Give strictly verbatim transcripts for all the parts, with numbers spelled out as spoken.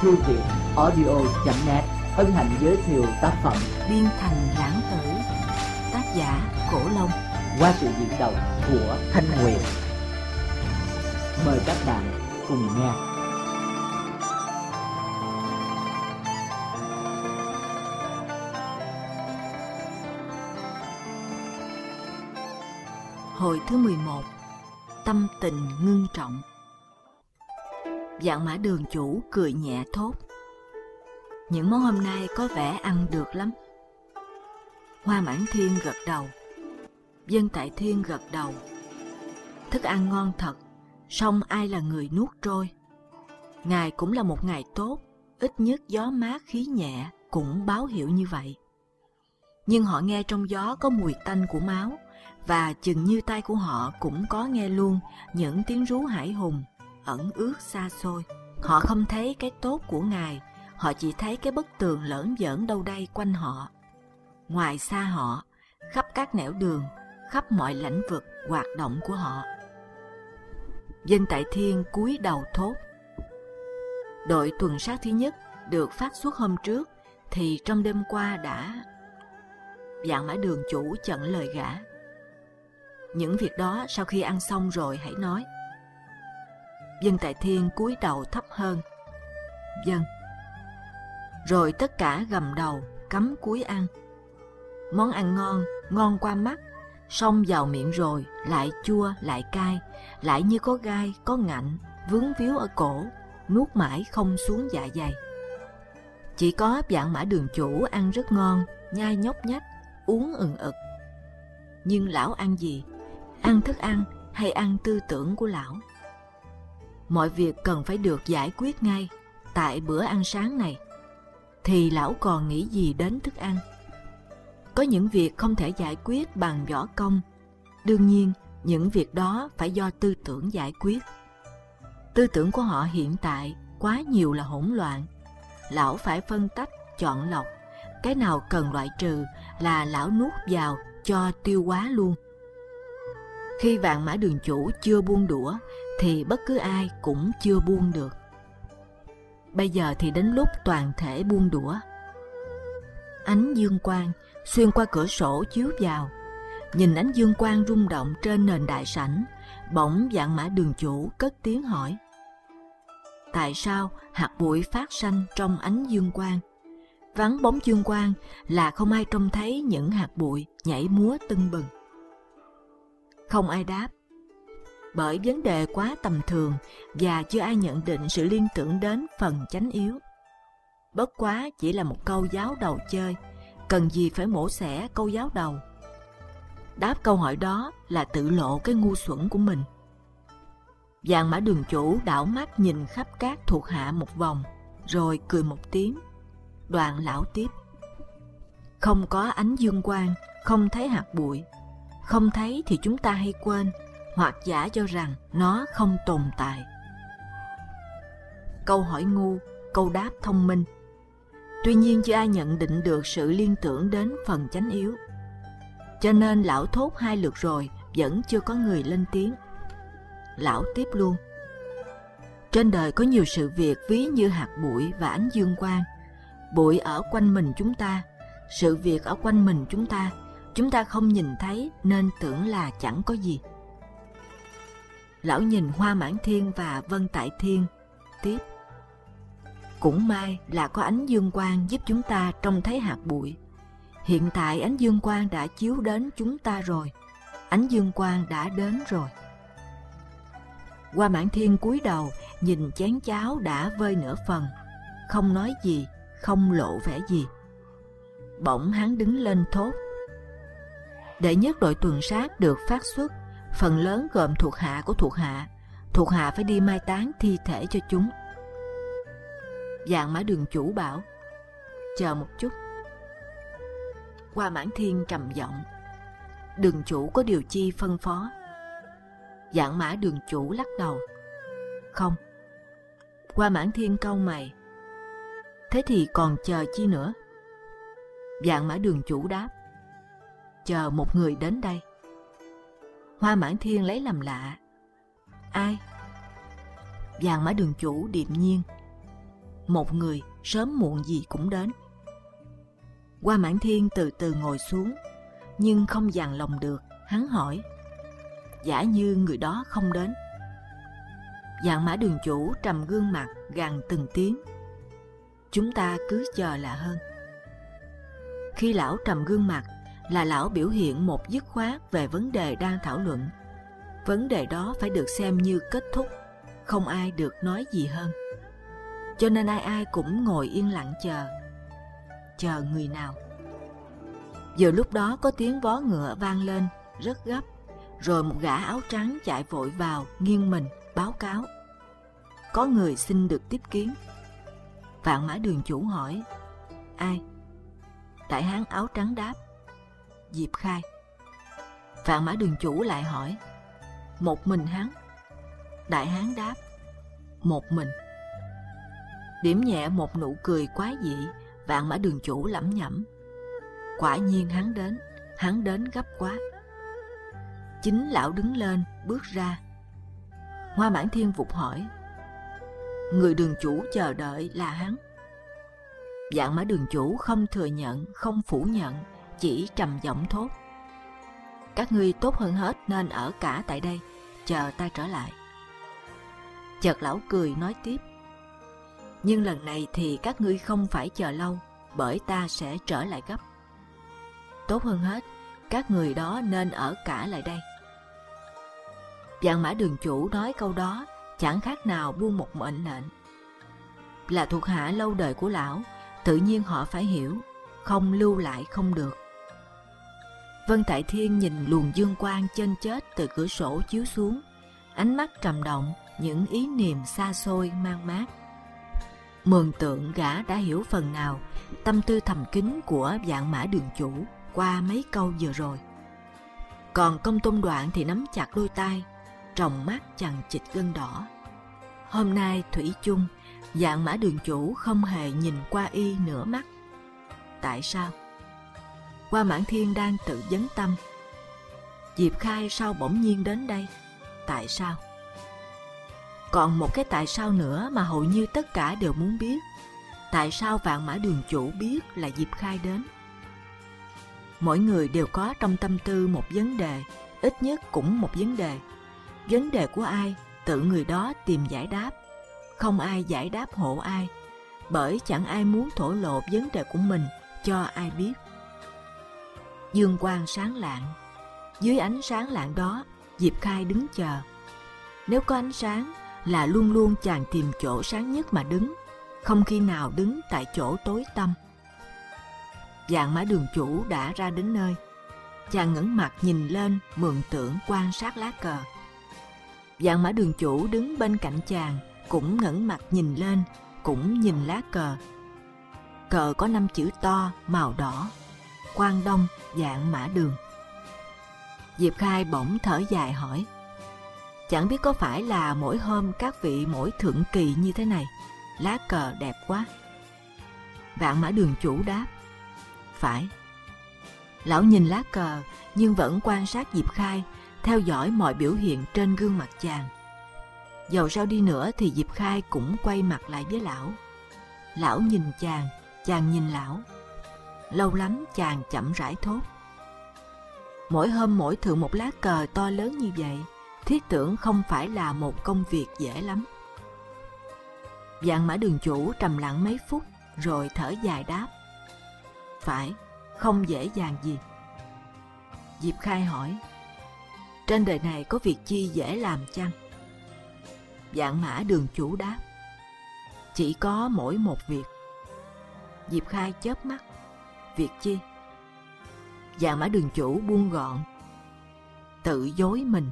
thư viện audio chấm net hân hạnh giới thiệu tác phẩm Biên Thành Lãng Tử, tác giả Cổ Long, qua sự diễn đọc của Thanh Nguyệt. Mời các bạn cùng nghe. Hồi thứ mười một. Tâm tình ngưng trọng. Vạn Mã Đường chủ cười nhẹ thốt: những món hôm nay có vẻ ăn được lắm. Hoa Mãn Thiên gật đầu. Vân Tại Thiên gật đầu. Thức ăn ngon thật, song ai là người nuốt trôi. Ngày cũng là một ngày tốt, ít nhất gió mát khí nhẹ cũng báo hiệu như vậy. Nhưng họ nghe trong gió có mùi tanh của máu, và chừng như tai của họ cũng có nghe luôn những tiếng rú hải hùng ẩn ước xa xôi. Họ không thấy cái tốt của Ngài, họ chỉ thấy cái bức tường lởn vởn đâu đây quanh họ. Ngoài xa họ, khắp các nẻo đường, khắp mọi lãnh vực hoạt động của họ. Vân Tại Thiên cúi đầu thốt: đội tuần sát thứ nhất được phát xuất hôm trước thì trong đêm qua đã... Vạn Mã Đường chủ chặn lời gã: những việc đó sau khi ăn xong rồi hãy nói. Vân Tại Thiên cúi đầu thấp hơn: vâng. Rồi tất cả gầm đầu cắm cúi ăn. Món ăn ngon, ngon qua mắt, xông vào miệng rồi lại chua lại cay, lại như có gai có ngạnh vướng víu ở cổ, nuốt mãi không xuống dạ dày. Chỉ có Vạn Mã Đường chủ ăn rất ngon, nhai nhóc nhách, uống ừng ực. Nhưng lão ăn gì? Ăn thức ăn hay ăn tư tưởng của lão? Mọi việc cần phải được giải quyết ngay tại bữa ăn sáng này, thì lão còn nghĩ gì đến thức ăn? Có những việc không thể giải quyết bằng võ công, đương nhiên những việc đó phải do tư tưởng giải quyết. Tư tưởng của họ hiện tại quá nhiều là hỗn loạn. Lão phải phân tách, chọn lọc, cái nào cần loại trừ là lão nuốt vào cho tiêu hóa luôn. Khi Vạn Mã Đường chủ chưa buông đũa thì bất cứ ai cũng chưa buông được. Bây giờ thì đến lúc toàn thể buông đũa. Ánh dương quang xuyên qua cửa sổ chiếu vào. Nhìn ánh dương quang rung động trên nền đại sảnh, bỗng Vạn Mã Đường chủ cất tiếng hỏi: tại sao hạt bụi phát sanh trong ánh dương quang? Vắng bóng dương quang là không ai trông thấy những hạt bụi nhảy múa tưng bừng. Không ai đáp, bởi vấn đề quá tầm thường và chưa ai nhận định sự liên tưởng đến phần chánh yếu. Bất quá chỉ là một câu giáo đầu chơi, cần gì phải mổ xẻ câu giáo đầu. Đáp câu hỏi đó là tự lộ cái ngu xuẩn của mình. Vạn Mã Đường chủ đảo mắt nhìn khắp các thuộc hạ một vòng, rồi cười một tiếng. Đoạn lão tiếp: không có ánh dương quang, không thấy hạt bụi. Không thấy thì chúng ta hay quên, hoặc giả cho rằng nó không tồn tại. Câu hỏi ngu, câu đáp thông minh. Tuy nhiên chưa ai nhận định được sự liên tưởng đến phần chánh yếu. Cho nên lão thốt hai lượt rồi vẫn chưa có người lên tiếng. Lão tiếp luôn: trên đời có nhiều sự việc ví như hạt bụi và ánh dương quang. Bụi ở quanh mình chúng ta, sự việc ở quanh mình chúng ta, chúng ta không nhìn thấy nên tưởng là chẳng có gì. Lão nhìn Hoa Mãn Thiên và Vân Tại Thiên, tiếp: cũng may là có ánh dương quang giúp chúng ta trông thấy hạt bụi. Hiện tại ánh dương quang đã chiếu đến chúng ta rồi. Ánh dương quang đã đến rồi. Hoa Mãn Thiên cúi đầu nhìn chén cháo đã vơi nửa phần, không nói gì, không lộ vẻ gì. Bỗng hắn đứng lên thốt: đệ nhất đội tuần sát được phát xuất, phần lớn gồm thuộc hạ của thuộc hạ. Thuộc hạ phải đi mai táng thi thể cho chúng. Vạn Mã Đường chủ bảo: chờ một chút. Hoa Mãn Thiên trầm giọng: đường chủ có điều chi phân phó? Vạn Mã Đường chủ lắc đầu: không. Hoa Mãn Thiên cau mày: thế thì còn chờ chi nữa? Vạn Mã Đường chủ đáp: chờ một người đến đây. Hoa Mãn Thiên lấy làm lạ: ai? Vạn Mã Đường chủ điềm nhiên: một người sớm muộn gì cũng đến. Hoa Mãn Thiên từ từ ngồi xuống, nhưng không dằn lòng được, hắn hỏi: giả như người đó không đến? Vạn Mã Đường chủ trầm gương mặt, gằn từng tiếng: chúng ta cứ chờ là hơn. Khi lão trầm gương mặt là lão biểu hiện một dứt khoát về vấn đề đang thảo luận. Vấn đề đó phải được xem như kết thúc, không ai được nói gì hơn. Cho nên ai ai cũng ngồi yên lặng chờ. Chờ người nào? Vừa lúc đó có tiếng vó ngựa vang lên rất gấp, rồi một gã áo trắng chạy vội vào, nghiêng mình báo cáo: có người xin được tiếp kiến. Vạn Mã Đường chủ hỏi: ai? Đại hán áo trắng đáp: Diệp Khai. Vạn Mã Đường chủ lại hỏi: một mình hắn? Đại hán đáp: một mình. Điểm nhẹ một nụ cười quái dị, Vạn Mã Đường chủ lẩm nhẩm: quả nhiên hắn đến, hắn đến gấp quá. Chính lão đứng lên bước ra. Hoa Mãn Thiên vụt hỏi: người đường chủ chờ đợi là hắn? Vạn Mã Đường chủ không thừa nhận, không phủ nhận, chỉ trầm giọng thốt: các ngươi tốt hơn hết nên ở cả tại đây, chờ ta trở lại. Chợt lão cười nói tiếp: nhưng lần này thì các ngươi không phải chờ lâu, bởi ta sẽ trở lại gấp. Tốt hơn hết, các người đó nên ở cả lại đây. Vạn Mã Đường chủ nói câu đó chẳng khác nào buông một mệnh lệnh. Là thuộc hạ lâu đời của lão, tự nhiên họ phải hiểu, không lưu lại không được. Vân Tại Thiên nhìn luồng dương quang trên chết từ cửa sổ chiếu xuống, ánh mắt trầm động, những ý niệm xa xôi mang mát. Mường tượng gã đã hiểu phần nào tâm tư thầm kín của Vạn Mã Đường chủ qua mấy câu vừa rồi. Còn Công Tôn Đoạn thì nắm chặt đôi tay, tròng mắt chằng chịt gân đỏ. Hôm nay thủy chung, Vạn Mã Đường chủ không hề nhìn qua y nửa mắt. Tại sao? Hoa Mãn Thiên đang tự vấn tâm. Diệp Khai sao bỗng nhiên đến đây? Tại sao? Còn một cái tại sao nữa mà hầu như tất cả đều muốn biết. Tại sao Vạn Mã Đường chủ biết là Diệp Khai đến? Mỗi người đều có trong tâm tư một vấn đề, ít nhất cũng một vấn đề. Vấn đề của ai, tự người đó tìm giải đáp. Không ai giải đáp hộ ai, bởi chẳng ai muốn thổ lộ vấn đề của mình cho ai biết. Dương quang sáng lạng. Dưới ánh sáng lạng đó, Diệp Khai đứng chờ. Nếu có ánh sáng là luôn luôn chàng tìm chỗ sáng nhất mà đứng, không khi nào đứng tại chỗ tối tăm. Vạn Mã Đường chủ đã ra đến nơi. Chàng ngẩng mặt nhìn lên, mường tượng quan sát lá cờ. Vạn Mã Đường chủ đứng bên cạnh chàng, cũng ngẩng mặt nhìn lên, cũng nhìn lá cờ. Cờ có năm chữ to màu đỏ: Quang Đông Vạn Mã Đường. Diệp Khai bỗng thở dài hỏi: chẳng biết có phải là mỗi hôm các vị mỗi thượng kỳ như thế này, lá cờ đẹp quá? Vạn Mã Đường chủ đáp: phải. Lão nhìn lá cờ nhưng vẫn quan sát Diệp Khai, theo dõi mọi biểu hiện trên gương mặt chàng. Dầu sao đi nữa thì Diệp Khai cũng quay mặt lại với lão. Lão nhìn chàng, chàng nhìn lão. Lâu lắm chàng chậm rãi thốt: mỗi hôm mỗi thượng một lá cờ to lớn như vậy, thiết tưởng không phải là một công việc dễ lắm. Vạn Mã Đường chủ trầm lặng mấy phút, rồi thở dài đáp: phải, không dễ dàng gì. Diệp Khai hỏi: trên đời này có việc chi dễ làm chăng? Vạn Mã Đường chủ đáp: chỉ có mỗi một việc. Diệp Khai chớp mắt: việc chi? Vạn Mã Đường chủ buông gọn: tự dối mình.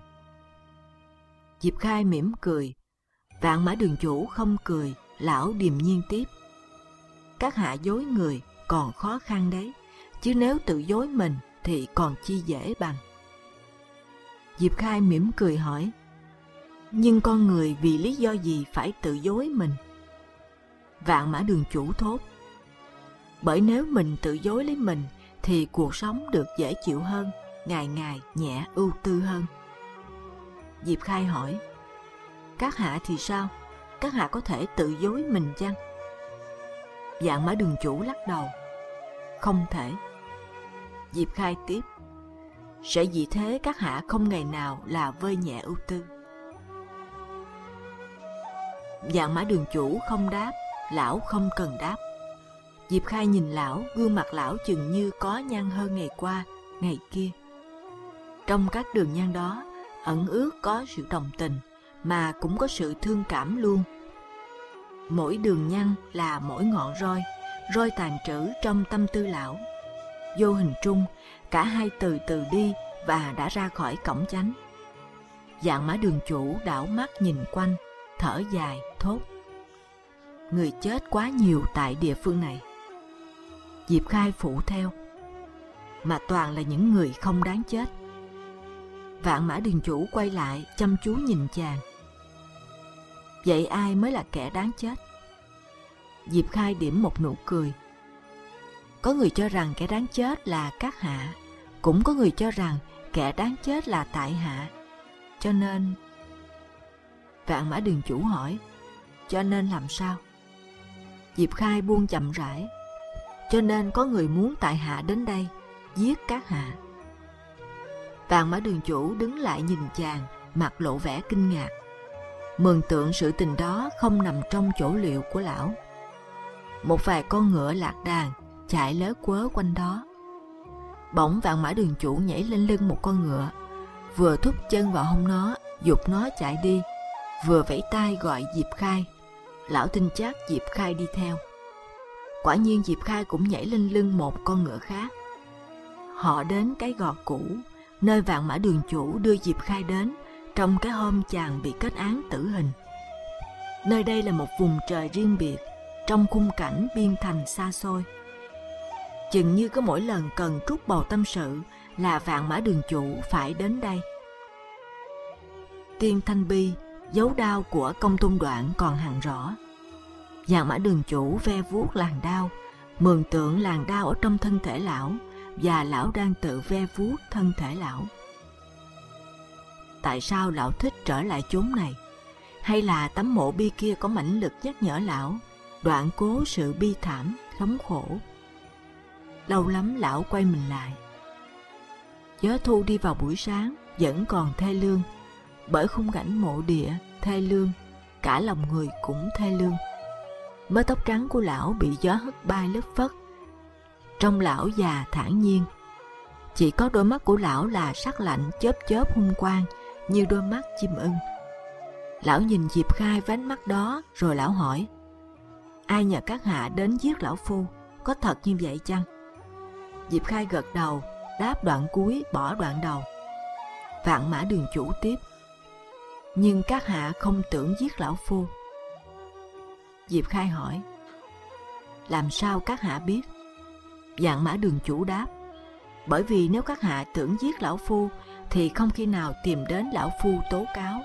Diệp Khai mỉm cười. Vạn Mã Đường chủ không cười, lão điềm nhiên tiếp: các hạ dối người còn khó khăn đấy, chứ nếu tự dối mình thì còn chi dễ bằng. Diệp Khai mỉm cười hỏi: nhưng con người vì lý do gì phải tự dối mình? Vạn Mã Đường chủ thốt: bởi nếu mình tự dối lấy mình thì cuộc sống được dễ chịu hơn, ngày ngày nhẹ ưu tư hơn. Diệp Khai hỏi: các hạ thì sao? Các hạ có thể tự dối mình chăng? Vạn Mã Đường chủ lắc đầu. Không thể. Diệp Khai tiếp. Sẽ vì thế các hạ không ngày nào là vơi nhẹ ưu tư. Vạn Mã Đường chủ không đáp, lão không cần đáp. Diệp Khai nhìn lão, gương mặt lão chừng như có nhăn hơn ngày qua, ngày kia. Trong các đường nhăn đó, ẩn ước có sự đồng tình, mà cũng có sự thương cảm luôn. Mỗi đường nhăn là mỗi ngọn roi, roi tàn trữ trong tâm tư lão. Vô hình trung, cả hai từ từ đi và đã ra khỏi cổng chánh. Vạn Mã Đường chủ đảo mắt nhìn quanh, thở dài, thốt. Người chết quá nhiều tại địa phương này. Diệp Khai phụ theo. Mà toàn là những người không đáng chết. Vạn Mã Đường chủ quay lại chăm chú nhìn chàng. Vậy ai mới là kẻ đáng chết? Diệp Khai điểm một nụ cười. Có người cho rằng kẻ đáng chết là các hạ, cũng có người cho rằng kẻ đáng chết là tại hạ. Cho nên... Vạn Mã Đường chủ hỏi, cho nên làm sao? Diệp Khai buông chậm rãi. Cho nên có người muốn tại hạ đến đây, giết các hạ. Vạn Mã Đường chủ đứng lại nhìn chàng, mặt lộ vẻ kinh ngạc. Mường tượng sự tình đó không nằm trong chỗ liệu của lão. Một vài con ngựa lạc đàn chạy lớ quớ quanh đó. Bỗng Vạn Mã Đường chủ nhảy lên lưng một con ngựa, vừa thúc chân vào hông nó, giục nó chạy đi, vừa vẫy tay gọi Diệp Khai. Lão tin chắc Diệp Khai đi theo. Quả nhiên Diệp Khai cũng nhảy lên lưng một con ngựa khác. Họ đến cái gò cũ, nơi Vạn Mã Đường chủ đưa Diệp Khai đến trong cái hôm chàng bị kết án tử hình. Nơi đây là một vùng trời riêng biệt, trong khung cảnh biên thành xa xôi. Chừng như có mỗi lần cần trút bầu tâm sự là Vạn Mã Đường chủ phải đến đây. Tiên Thanh Bi, dấu đao của Công Tôn Đoạn còn hằn rõ. Vạn Mã Đường chủ ve vuốt làn đao, mường tượng làn đao ở trong thân thể lão, và lão đang tự ve vuốt thân thể lão. Tại sao lão thích trở lại chốn này? Hay là tấm mộ bia kia có mãnh lực nhắc nhở lão đoạn cố sự bi thảm, thống khổ? Lâu lắm lão quay mình lại. Gió thu đi vào buổi sáng vẫn còn thê lương, bởi khung cảnh mộ địa thê lương, cả lòng người cũng thê lương. Mớ tóc trắng của lão bị gió hất bay lất phất. Trông lão già thản nhiên. Chỉ có đôi mắt của lão là sắc lạnh chớp chớp hung quang như đôi mắt chim ưng. Lão nhìn Diệp Khai với ánh mắt đó, rồi lão hỏi: ai nhờ các hạ đến giết lão phu, có thật như vậy chăng? Diệp Khai gật đầu, đáp đoạn cuối bỏ đoạn đầu. Vạn Mã Đường chủ tiếp: nhưng các hạ không tưởng giết lão phu. Diệp Khai hỏi: làm sao các hạ biết? Vạn Mã Đường chủ đáp: bởi vì nếu các hạ tưởng giết lão phu thì không khi nào tìm đến lão phu tố cáo.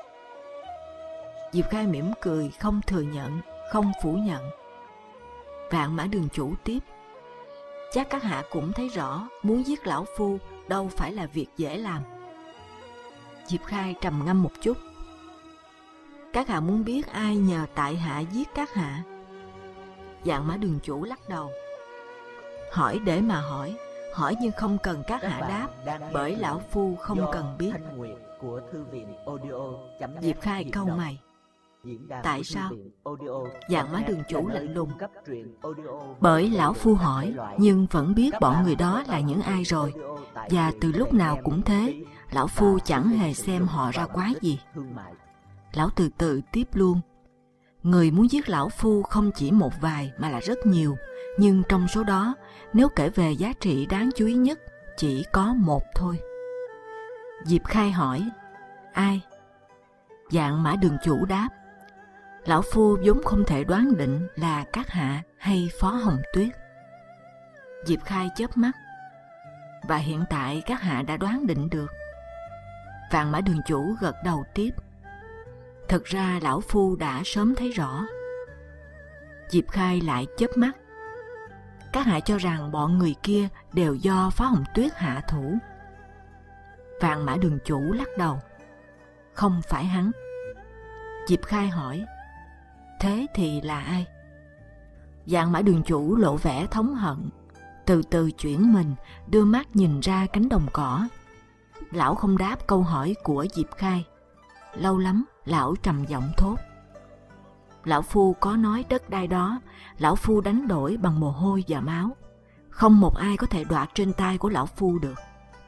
Diệp Khai mỉm cười, không thừa nhận, không phủ nhận. Vạn Mã Đường chủ tiếp: chắc các hạ cũng thấy rõ muốn giết lão phu đâu phải là việc dễ làm. Diệp Khai trầm ngâm một chút: các hạ muốn biết ai nhờ tại hạ giết các hạ? Vạn Mã Đường chủ lắc đầu: hỏi để mà hỏi, hỏi nhưng không cần các, các hạ đáp, bởi lão phu không cần biết. Của Thư viện Audio. Diệp Khai cau mày: tại sao? Vạn Mã Đường chủ lạnh lùng: bởi lão phu hỏi nhưng vẫn biết bọn người đó là những ai rồi, và từ lúc nào cũng thế, lão phu chẳng hề xem họ ra quái gì. Lão từ từ tiếp luôn: người muốn giết lão phu không chỉ một vài mà là rất nhiều, nhưng trong số đó, nếu kể về giá trị đáng chú ý nhất, chỉ có một thôi. Diệp Khai hỏi: ai? Vạn Mã Đường chủ đáp: lão phu vốn không thể đoán định là các hạ hay Phó Hồng Tuyết. Diệp Khai chớp mắt: và hiện tại các hạ đã đoán định được. Vạn Mã Đường chủ gật đầu tiếp: thực ra lão phu đã sớm thấy rõ. Diệp Khai lại chớp mắt: các hạ cho rằng bọn người kia đều do Phó Hồng Tuyết hạ thủ. Vạn Mã Đường chủ lắc đầu: không phải hắn. Diệp Khai hỏi: thế thì là ai? Vạn Mã Đường Chủ lộ vẻ thống hận, từ từ chuyển mình, đưa mắt nhìn ra cánh đồng cỏ. Lão không đáp câu hỏi của Diệp Khai. Lâu lắm, lão trầm giọng thốt: Lão Phu có nói đất đai đó, Lão Phu đánh đổi bằng mồ hôi và máu. Không một ai có thể đoạt trên tay của Lão Phu được.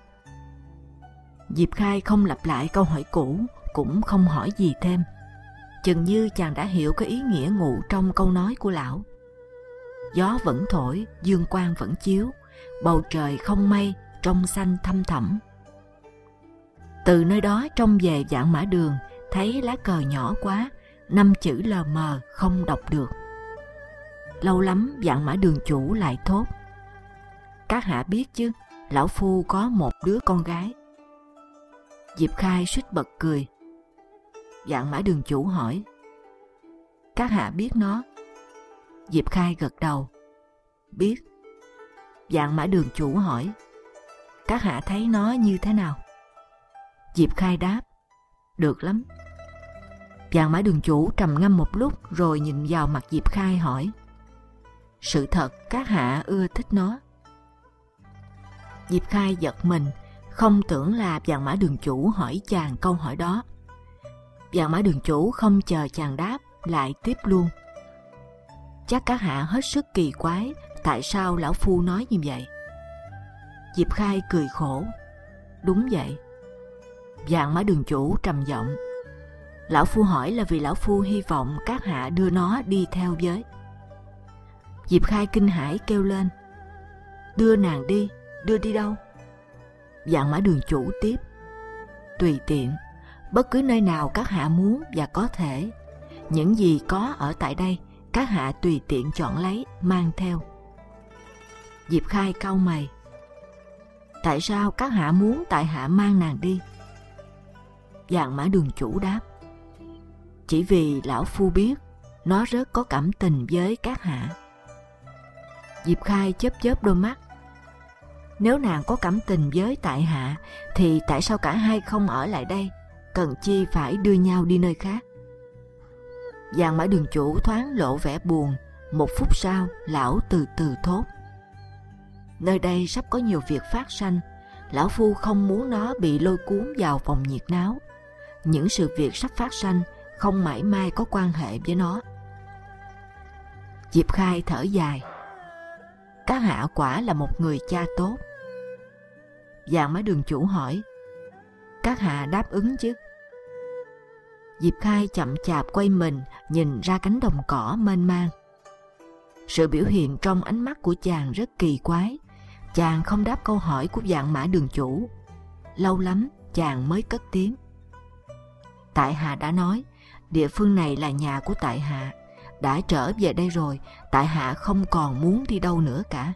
Diệp Khai không lặp lại câu hỏi cũ, cũng không hỏi gì thêm. Chừng như chàng đã hiểu cái ý nghĩa ngụ trong câu nói của lão. Gió vẫn thổi, dương quang vẫn chiếu, bầu trời không mây, trong xanh thăm thẳm. Từ nơi đó trông về Vạn Mã Đường, thấy lá cờ nhỏ quá, năm chữ lờ mờ không đọc được. Lâu lắm Vạn Mã Đường Chủ lại thốt: Các hạ biết chứ, Lão Phu có một đứa con gái. Diệp Khai suýt bật cười. Vạn Mã Đường Chủ hỏi: Các hạ biết nó? Diệp Khai gật đầu. Biết. Vạn Mã Đường Chủ hỏi: Các hạ thấy nó như thế nào? Diệp Khai đáp: Được lắm. Vạn Mã Đường Chủ trầm ngâm một lúc rồi nhìn vào mặt Diệp Khai hỏi: Sự thật các hạ ưa thích nó? Diệp Khai giật mình, không tưởng là Vạn Mã Đường Chủ hỏi chàng câu hỏi đó. Vạn Mã Đường Chủ không chờ chàng đáp, lại tiếp luôn: Chắc các hạ hết sức kỳ quái, tại sao Lão Phu nói như vậy? Diệp Khai cười khổ: Đúng vậy. Vạn Mã Đường Chủ trầm giọng: Lão Phu hỏi là vì Lão Phu hy vọng các hạ đưa nó đi theo với. Diệp Khai kinh hãi kêu lên: Đưa nàng đi? Đưa đi đâu? Vạn Mã Đường Chủ tiếp: Tùy tiện, bất cứ nơi nào các hạ muốn và có thể. Những gì có ở tại đây, các hạ tùy tiện chọn lấy, mang theo. Diệp Khai cau mày: Tại sao các hạ muốn tại hạ mang nàng đi? Vạn Mã Đường Chủ đáp: Chỉ vì Lão Phu biết nó rất có cảm tình với các hạ. Diệp Khai chớp chớp đôi mắt: Nếu nàng có cảm tình với tại hạ, thì tại sao cả hai không ở lại đây, cần chi phải đưa nhau đi nơi khác? Vạn Mã Đường Chủ thoáng lộ vẻ buồn. Một phút sau, lão từ từ thốt: Nơi đây sắp có nhiều việc phát sanh, Lão Phu không muốn nó bị lôi cuốn vào vòng nhiệt náo. Những sự việc sắp phát sanh không mãi mai có quan hệ với nó. Diệp Khai thở dài: Các hạ quả là một người cha tốt. Vạn Mã Đường Chủ hỏi: Các hạ đáp ứng chứ? Diệp Khai chậm chạp quay mình nhìn ra cánh đồng cỏ mênh mang. Sự biểu hiện trong ánh mắt của chàng rất kỳ quái. Chàng không đáp câu hỏi của Vạn Mã Đường Chủ. Lâu lắm chàng mới cất tiếng: Tại hạ đã nói, địa phương này là nhà của tại hạ. Đã trở về đây rồi, tại hạ không còn muốn đi đâu nữa cả.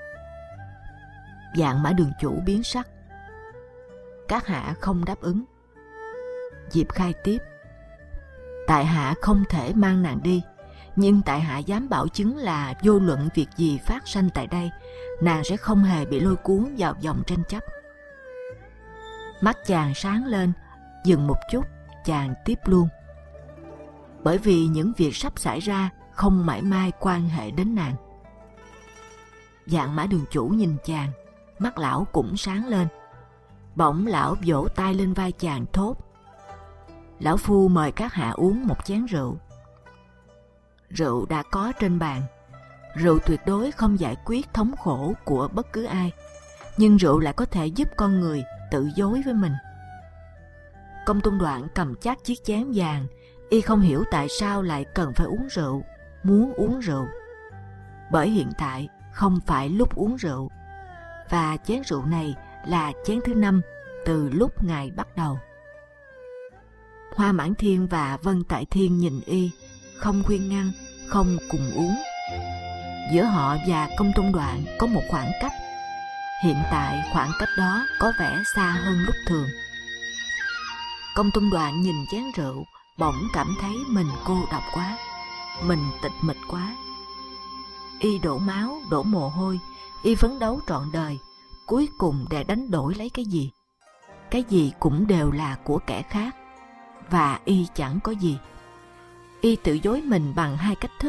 Vạn Mã Đường Chủ biến sắc: Các hạ không đáp ứng. Diệp Khai tiếp: Tại hạ không thể mang nàng đi, nhưng tại hạ dám bảo chứng là vô luận việc gì phát sanh tại đây, nàng sẽ không hề bị lôi cuốn vào vòng tranh chấp. Mắt chàng sáng lên, dừng một chút, chàng tiếp luôn: Bởi vì những việc sắp xảy ra không mãi mai quan hệ đến nàng. Vạn Mã Đường Chủ nhìn chàng, mắt lão cũng sáng lên. Bỗng lão vỗ tay lên vai chàng thốt: Lão Phu mời các hạ uống một chén rượu. Rượu đã có trên bàn. Rượu tuyệt đối không giải quyết thống khổ của bất cứ ai, nhưng rượu lại có thể giúp con người tự dối với mình. Công Tôn Đoạn cầm chắc chiếc chén vàng. Y không hiểu tại sao lại cần phải uống rượu, muốn uống rượu. Bởi hiện tại không phải lúc uống rượu, và chén rượu này là chén thứ năm từ lúc ngài bắt đầu. Hoa Mãn Thiên và Vân Tại Thiên nhìn Y, không khuyên ngăn, không cùng uống. Giữa họ và Công Tôn Đoạn có một khoảng cách. Hiện tại khoảng cách đó có vẻ xa hơn lúc thường. Công Tôn Đoạn nhìn chén rượu, bỗng cảm thấy mình cô độc quá, mình tịch mịch quá. Y đổ máu, đổ mồ hôi, Y phấn đấu trọn đời, cuối cùng để đánh đổi lấy cái gì? Cái gì cũng đều là của kẻ khác, và Y chẳng có gì. Y tự dối mình bằng hai cách thức,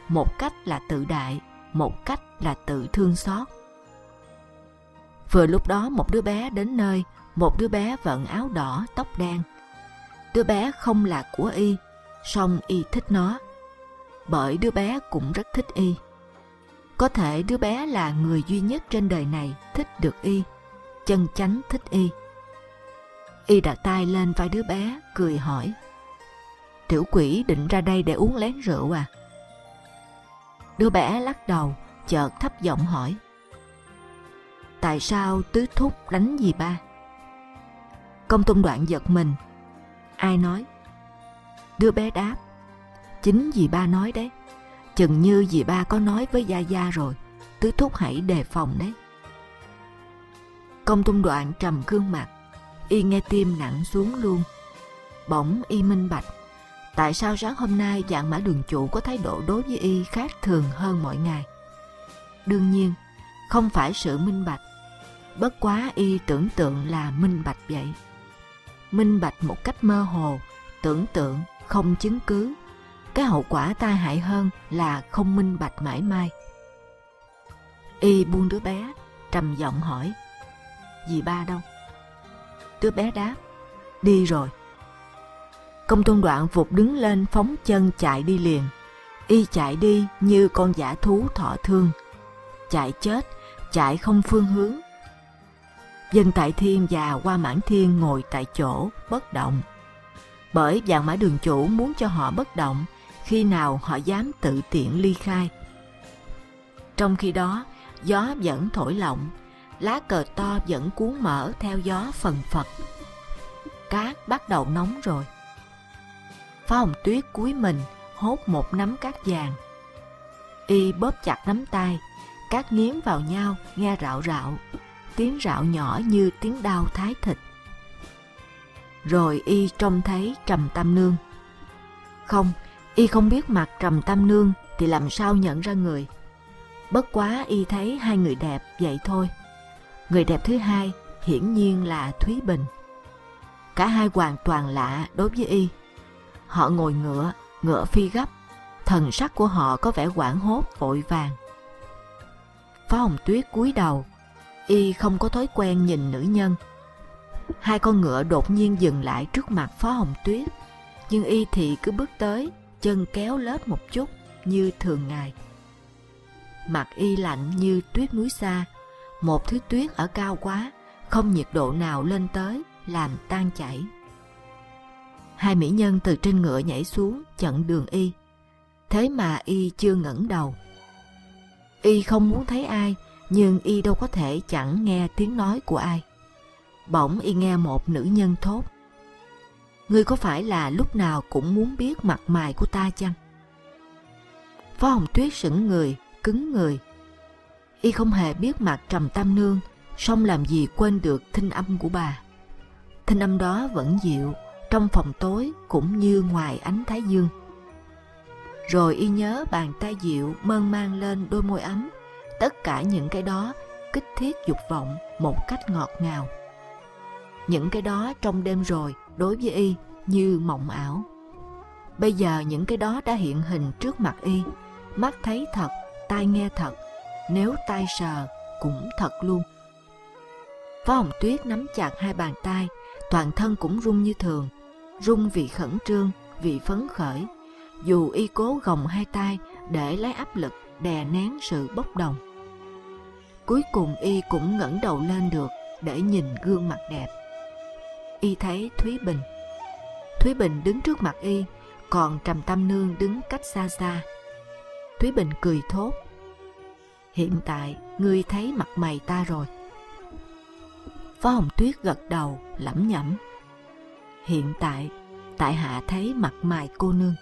một cách là tự đại, một cách là tự thương xót. Vừa lúc đó một đứa bé đến nơi, một đứa bé vận áo đỏ, tóc đen. Đứa bé không là của Y, song Y thích nó, bởi đứa bé cũng rất thích Y. Có thể đứa bé là người duy nhất trên đời này thích được Y, chân chánh thích Y. Y đặt tay lên vai đứa bé, cười hỏi: "Tiểu quỷ định ra đây để uống lén rượu à?" Đứa bé lắc đầu, chợt thấp giọng hỏi: "Tại sao tứ thúc đánh dì ba?" Công Tôn Đoạn giật mình. "Ai nói?" Đứa bé đáp: "Chính dì ba nói đấy. Chừng như dì ba có nói với Gia Gia rồi, tứ thúc hãy đề phòng đấy." Công Tôn Đoạn trầm gương mặt, Y nghe tim nặng xuống luôn. Bỗng Y minh bạch tại sao sáng hôm nay Vạn Mã Đường Chủ có thái độ đối với Y khác thường hơn mọi ngày. Đương nhiên không phải sự minh bạch, bất quá Y tưởng tượng là minh bạch vậy. Minh bạch một cách mơ hồ, tưởng tượng không chứng cứ. Cái hậu quả tai hại hơn là không minh bạch mãi mãi. Y buông đứa bé, trầm giọng hỏi: "Dì ba đâu?" Đứa bé đáp: "Đi rồi." Công Tôn Đoạn vụt đứng lên, phóng chân chạy đi liền. Y chạy đi như con dã thú thọ thương, chạy chết, chạy không phương hướng. Dân Tại Thiên và Hoa Mãn Thiên ngồi tại chỗ bất động, bởi Vạn Mã Đường Chủ muốn cho họ bất động, khi nào họ dám tự tiện ly khai. Trong khi đó, gió vẫn thổi lộng, lá cờ to vẫn cuốn mở theo gió phần phật. Cát bắt đầu nóng rồi. Phá Hồng Tuyết cúi mình hốt một nắm cát vàng. Y bóp chặt nắm tay, cát nghiến vào nhau nghe rạo rạo, tiếng rạo nhỏ như tiếng đao thái thịt. Rồi Y trông thấy Trầm Tam Nương. Không, Y không biết mặt Trầm Tam Nương thì làm sao nhận ra người. Bất quá Y thấy hai người đẹp vậy thôi. Người đẹp thứ hai hiển nhiên là Thúy Bình. Cả hai hoàn toàn lạ đối với Y. Họ ngồi ngựa, ngựa phi gấp, thần sắc của họ có vẻ hoảng hốt vội vàng. Phá Hồng Tuyết cúi đầu, Y không có thói quen nhìn nữ nhân. Hai con ngựa đột nhiên dừng lại trước mặt Phá Hồng Tuyết, nhưng Y thì cứ bước tới, chân kéo lết một chút như thường ngày. Mặt Y lạnh như tuyết núi xa, một thứ tuyết ở cao quá, không nhiệt độ nào lên tới làm tan chảy. Hai mỹ nhân từ trên ngựa nhảy xuống chặn đường Y, thế mà Y chưa ngẩng đầu. Y không muốn thấy ai, nhưng Y đâu có thể chẳng nghe tiếng nói của ai. Bỗng Y nghe một nữ nhân thốt: "Ngươi có phải là lúc nào cũng muốn biết mặt mày của ta chăng?" Phá Hồng Tuyết sững người, cứng người. Y không hề biết mặt Trầm Tam Nương, song làm gì quên được thinh âm của bà. Thinh âm đó vẫn dịu, trong phòng tối cũng như ngoài ánh thái dương. Rồi Y nhớ bàn tay dịu mơn man lên đôi môi ấm, tất cả những cái đó kích thiết dục vọng một cách ngọt ngào. Những cái đó trong đêm rồi đối với Y như mộng ảo. Bây giờ những cái đó đã hiện hình trước mặt Y, mắt thấy thật, tai nghe thật, nếu tai sờ cũng thật luôn. Phá Hồng Tuyết nắm chặt hai bàn tay, toàn thân cũng run như thường, run vì khẩn trương, vì phấn khởi, dù Y cố gồng hai tay để lấy áp lực đè nén sự bốc đồng. Cuối cùng Y cũng ngẩng đầu lên được để nhìn gương mặt đẹp. Y thấy Thúy Bình. Thúy Bình đứng trước mặt Y, còn Trầm Tam Nương đứng cách xa xa. Thúy Bình cười thốt: "Hiện tại ngươi thấy mặt mày ta rồi." Phá Hồng Tuyết gật đầu lẩm nhẩm: "Hiện tại tại hạ thấy mặt mày cô nương."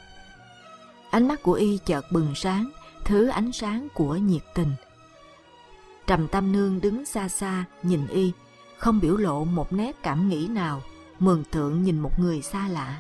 Ánh mắt của Y chợt bừng sáng, thứ ánh sáng của nhiệt tình. Trầm Tam Nương đứng xa xa nhìn Y, không biểu lộ một nét cảm nghĩ nào, mường tượng nhìn một người xa lạ.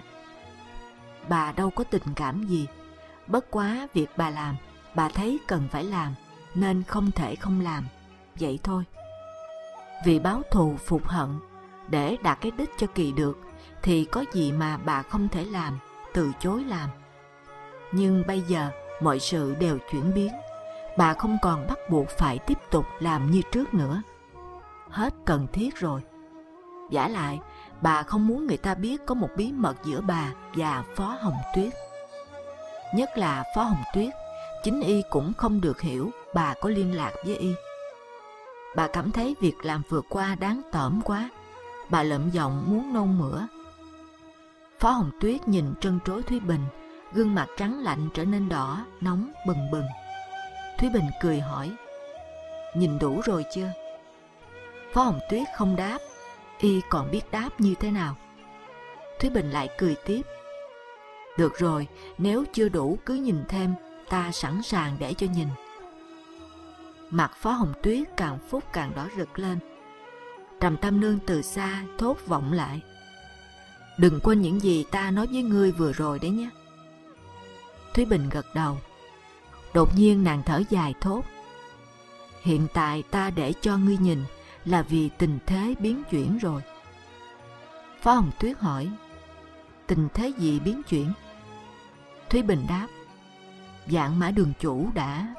Bà đâu có tình cảm gì, bất quá việc bà làm, bà thấy cần phải làm, nên không thể không làm, vậy thôi. Vì báo thù phục hận, để đạt cái đích cho kỳ được, thì có gì mà bà không thể làm, từ chối làm. Nhưng bây giờ mọi sự đều chuyển biến. Bà không còn bắt buộc phải tiếp tục làm như trước nữa. Hết cần thiết rồi. Vả lại, bà không muốn người ta biết có một bí mật giữa bà và Phó Hồng Tuyết. Nhất là Phó Hồng Tuyết, chính y cũng không được hiểu bà có liên lạc với y. Bà cảm thấy việc làm vừa qua đáng tởm quá. Bà lợm giọng muốn nôn mửa. Phó Hồng Tuyết nhìn trân trối Thúy Bình, gương mặt trắng lạnh trở nên đỏ, nóng bừng bừng. Thúy Bình cười hỏi, nhìn đủ rồi chưa? Phó Hồng Tuyết không đáp, y còn biết đáp như thế nào. Thúy Bình lại cười tiếp, được rồi, nếu chưa đủ cứ nhìn thêm, ta sẵn sàng để cho nhìn. Mặt Phó Hồng Tuyết càng phút càng đỏ rực lên. Trầm Tam Nương từ xa thốt vọng lại, đừng quên những gì ta nói với ngươi vừa rồi đấy nhé. Thúy Bình gật đầu. Đột nhiên nàng thở dài thốt, hiện tại ta để cho ngươi nhìn là vì tình thế biến chuyển rồi. Phó Hồng Tuyết hỏi, tình thế gì biến chuyển? Thúy Bình đáp, Vạn Mã Đường chủ đã...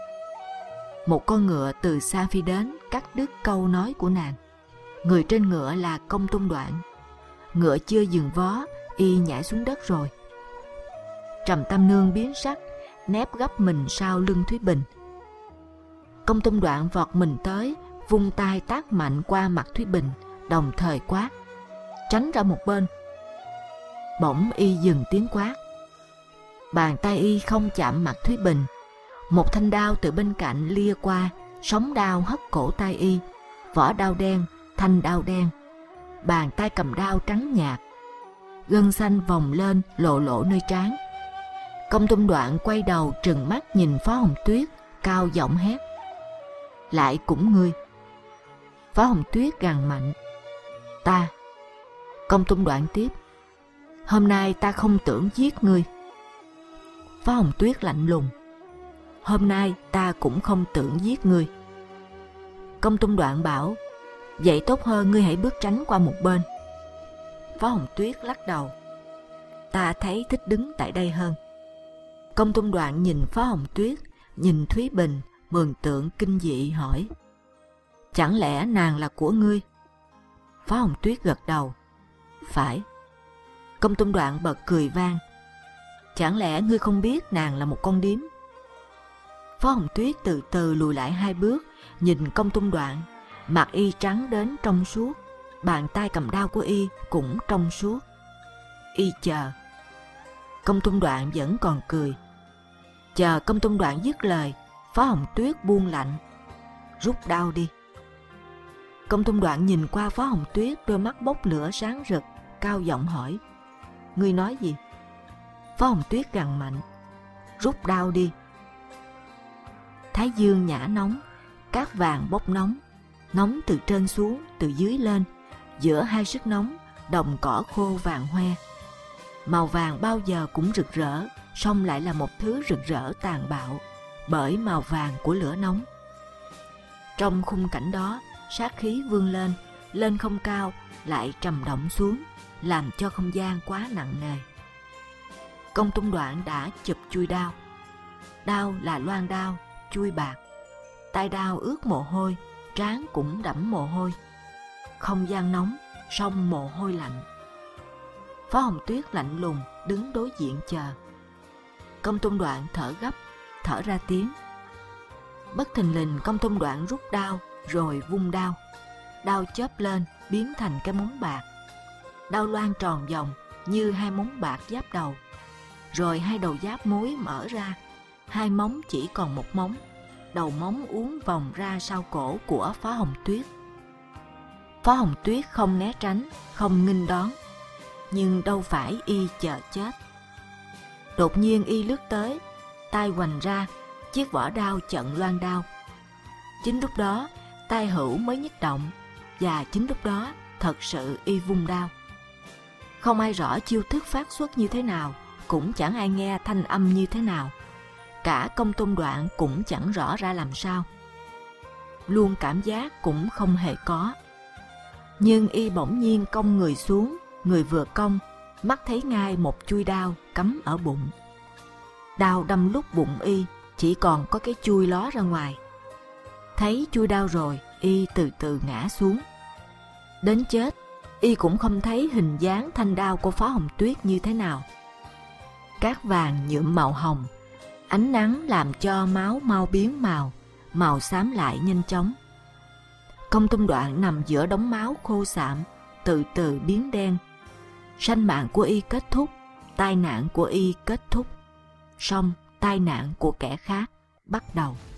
Một con ngựa từ xa phi đến, cắt đứt câu nói của nàng. Người trên ngựa là Công Tôn Đoạn. Ngựa chưa dừng vó, y nhảy xuống đất rồi. Trầm Tam Nương biến sắc, nép gấp mình sau lưng Thúy Bình. Công Tôn Đoạn vọt mình tới, vung tay tát mạnh qua mặt Thúy Bình, đồng thời quát, tránh ra một bên. Bỗng y dừng tiếng quát. Bàn tay y không chạm mặt Thúy Bình. Một thanh đao từ bên cạnh lia qua, sóng đao hất cổ tay y. Vỏ đao đen, thanh đao đen. Bàn tay cầm đao trắng nhạt, gân xanh vòng lên lộ lộ nơi trán. Công Tôn Đoạn quay đầu trừng mắt nhìn Phó Hồng Tuyết, cao giọng hét, lại cũng ngươi. Phó Hồng Tuyết gằn mạnh, ta. Công Tôn Đoạn tiếp, hôm nay ta không tưởng giết ngươi. Phó Hồng Tuyết lạnh lùng, hôm nay ta cũng không tưởng giết ngươi. Công Tôn Đoạn bảo, vậy tốt hơn ngươi hãy bước tránh qua một bên. Phó Hồng Tuyết lắc đầu, ta thấy thích đứng tại đây hơn. Công Tôn Đoạn nhìn Phó Hồng Tuyết, nhìn Thúy Bình, mường tượng kinh dị hỏi, chẳng lẽ nàng là của ngươi? Phó Hồng Tuyết gật đầu, phải. Công Tôn Đoạn bật cười vang, chẳng lẽ ngươi không biết nàng là một con điếm? Phó Hồng Tuyết từ từ lùi lại hai bước, nhìn Công Tôn Đoạn, mặt y trắng đến trong suốt, bàn tay cầm đao của y cũng trong suốt. Y chờ. Công Tôn Đoạn vẫn còn cười. Chờ Công Tôn Đoạn dứt lời, Phó Hồng Tuyết buông lạnh, rút đao đi. Công Tôn Đoạn nhìn qua Phó Hồng Tuyết, đôi mắt bốc lửa sáng rực, cao giọng hỏi, ngươi nói gì? Phó Hồng Tuyết gằn mạnh, rút đao đi. Thái dương nhả nóng, cát vàng bốc nóng, nóng từ trên xuống, từ dưới lên. Giữa hai sức nóng, đồng cỏ khô vàng hoe. Màu vàng bao giờ cũng rực rỡ, song lại là một thứ rực rỡ tàn bạo, bởi màu vàng của lửa nóng. Trong khung cảnh đó, sát khí vươn lên, lên không cao, lại trầm động xuống, làm cho không gian quá nặng nề. Công Tôn Đoạn đã chụp chui đao. Đao là loan đao, chui bạc. Tay đao ướt mồ hôi, trán cũng đẫm mồ hôi. Không gian nóng, song mồ hôi lạnh. Phó Hồng Tuyết lạnh lùng đứng đối diện chờ. Công Tôn Đoạn thở gấp, thở ra tiếng. Bất thình lình Công Tôn Đoạn rút đao rồi vung đao. Đao chớp lên biến thành cái móng bạc. Đao loan tròn vòng như hai móng bạc giáp đầu. Rồi hai đầu giáp mối mở ra, hai móng chỉ còn một móng. Đầu móng uốn vòng ra sau cổ của Phó Hồng Tuyết. Phó Hồng Tuyết không né tránh, không nghênh đón, nhưng đâu phải y chờ chết. Đột nhiên y lướt tới, tay hoành ra, chiếc vỏ đao chặn loan đao. Chính lúc đó, tay hữu mới nhích động, và chính lúc đó thật sự y vung đao. Không ai rõ chiêu thức phát xuất như thế nào, cũng chẳng ai nghe thanh âm như thế nào. Cả Công Tôn Đoạn cũng chẳng rõ ra làm sao. Luôn cảm giác cũng không hề có. Nhưng y bỗng nhiên cong người xuống, người vừa cong, mắt thấy ngay một chui đao cắm ở bụng. Đao đâm lúc bụng y, chỉ còn có cái chui ló ra ngoài. Thấy chui đao rồi, y từ từ ngã xuống. Đến chết, y cũng không thấy hình dáng thanh đao của Phó Hồng Tuyết như thế nào. Cát vàng nhuộm màu hồng, ánh nắng làm cho máu mau biến màu, màu xám lại nhanh chóng. Công Tung Đoạn nằm giữa đống máu khô xạm, từ từ biến đen. Sanh mạng của y kết thúc, tai nạn của y kết thúc, song tai nạn của kẻ khác bắt đầu.